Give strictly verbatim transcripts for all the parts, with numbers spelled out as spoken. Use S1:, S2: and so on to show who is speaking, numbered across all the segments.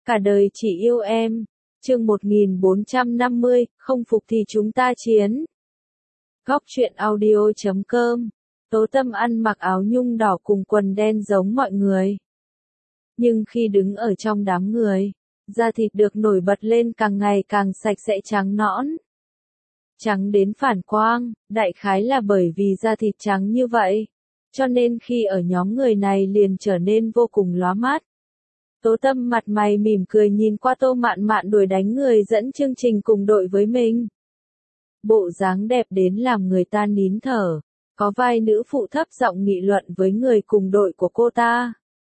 S1: Cả đời chỉ yêu em. Chương một nghìn bốn trăm năm mươi, không phục thì chúng ta chiến. Góc truyện audio chấm com. Tố Tâm ăn mặc áo nhung đỏ cùng quần đen giống mọi người. Nhưng khi đứng ở trong đám người, da thịt được nổi bật lên càng ngày càng sạch sẽ trắng nõn. Trắng đến phản quang, đại khái là bởi vì da thịt trắng như vậy, cho nên khi ở nhóm người này liền trở nên vô cùng lóa mắt. Tố Tâm mặt mày mỉm cười nhìn qua Tô Mạn Mạn đuổi đánh người dẫn chương trình cùng đội với mình. Bộ dáng đẹp đến làm người ta nín thở, có vai nữ phụ thấp giọng nghị luận với người cùng đội của cô ta.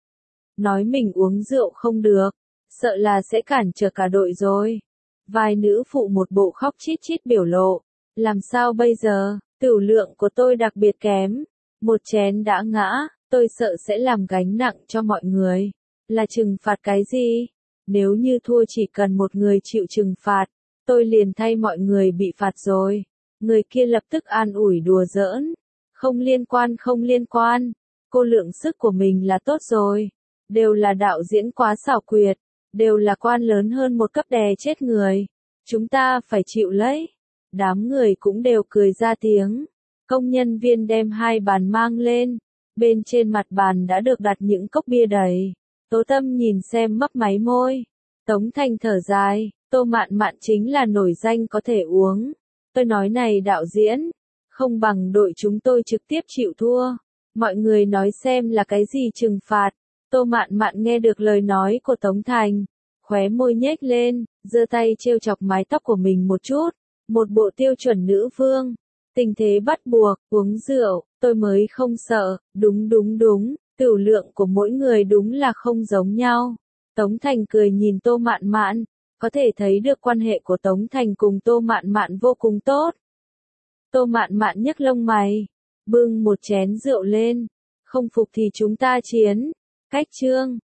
S1: Nói mình uống rượu không được, sợ là sẽ cản trở cả đội rồi. Vai nữ phụ một bộ khóc chít chít biểu lộ, làm sao bây giờ, tửu lượng của tôi đặc biệt kém, một chén đã ngã, tôi sợ sẽ làm gánh nặng cho mọi người. Là trừng phạt cái gì? Nếu như thua chỉ cần một người chịu trừng phạt, tôi liền thay mọi người bị phạt rồi. Người kia lập tức an ủi đùa giỡn. Không liên quan không liên quan, cô lượng sức của mình là tốt rồi. Đều là đạo diễn quá xảo quyệt, đều là quan lớn hơn một cấp đè chết người. Chúng ta phải chịu lấy. Đám người cũng đều cười ra tiếng. Công nhân viên đem hai bàn mang lên. Bên trên mặt bàn đã được đặt những cốc bia đầy. Tố Tâm nhìn xem mấp máy môi. Tống Thành thở dài, Tô Mạn Mạn chính là nổi danh có thể uống. Tôi nói này đạo diễn, không bằng đội chúng tôi trực tiếp chịu thua. Mọi người nói xem là cái gì trừng phạt. Tô Mạn Mạn nghe được lời nói của Tống Thành, khóe môi nhếch lên, giơ tay trêu chọc mái tóc của mình một chút. Một bộ tiêu chuẩn nữ vương. Tình thế bắt buộc, uống rượu, tôi mới không sợ, đúng đúng đúng. Tửu lượng của mỗi người đúng là không giống nhau. Tống Thành cười nhìn Tô Mạn Mạn, có thể thấy được quan hệ của Tống Thành cùng Tô Mạn Mạn vô cùng tốt. Tô Mạn Mạn nhấc lông mày, bưng một chén rượu lên, không phục thì chúng ta chiến. Cách chương,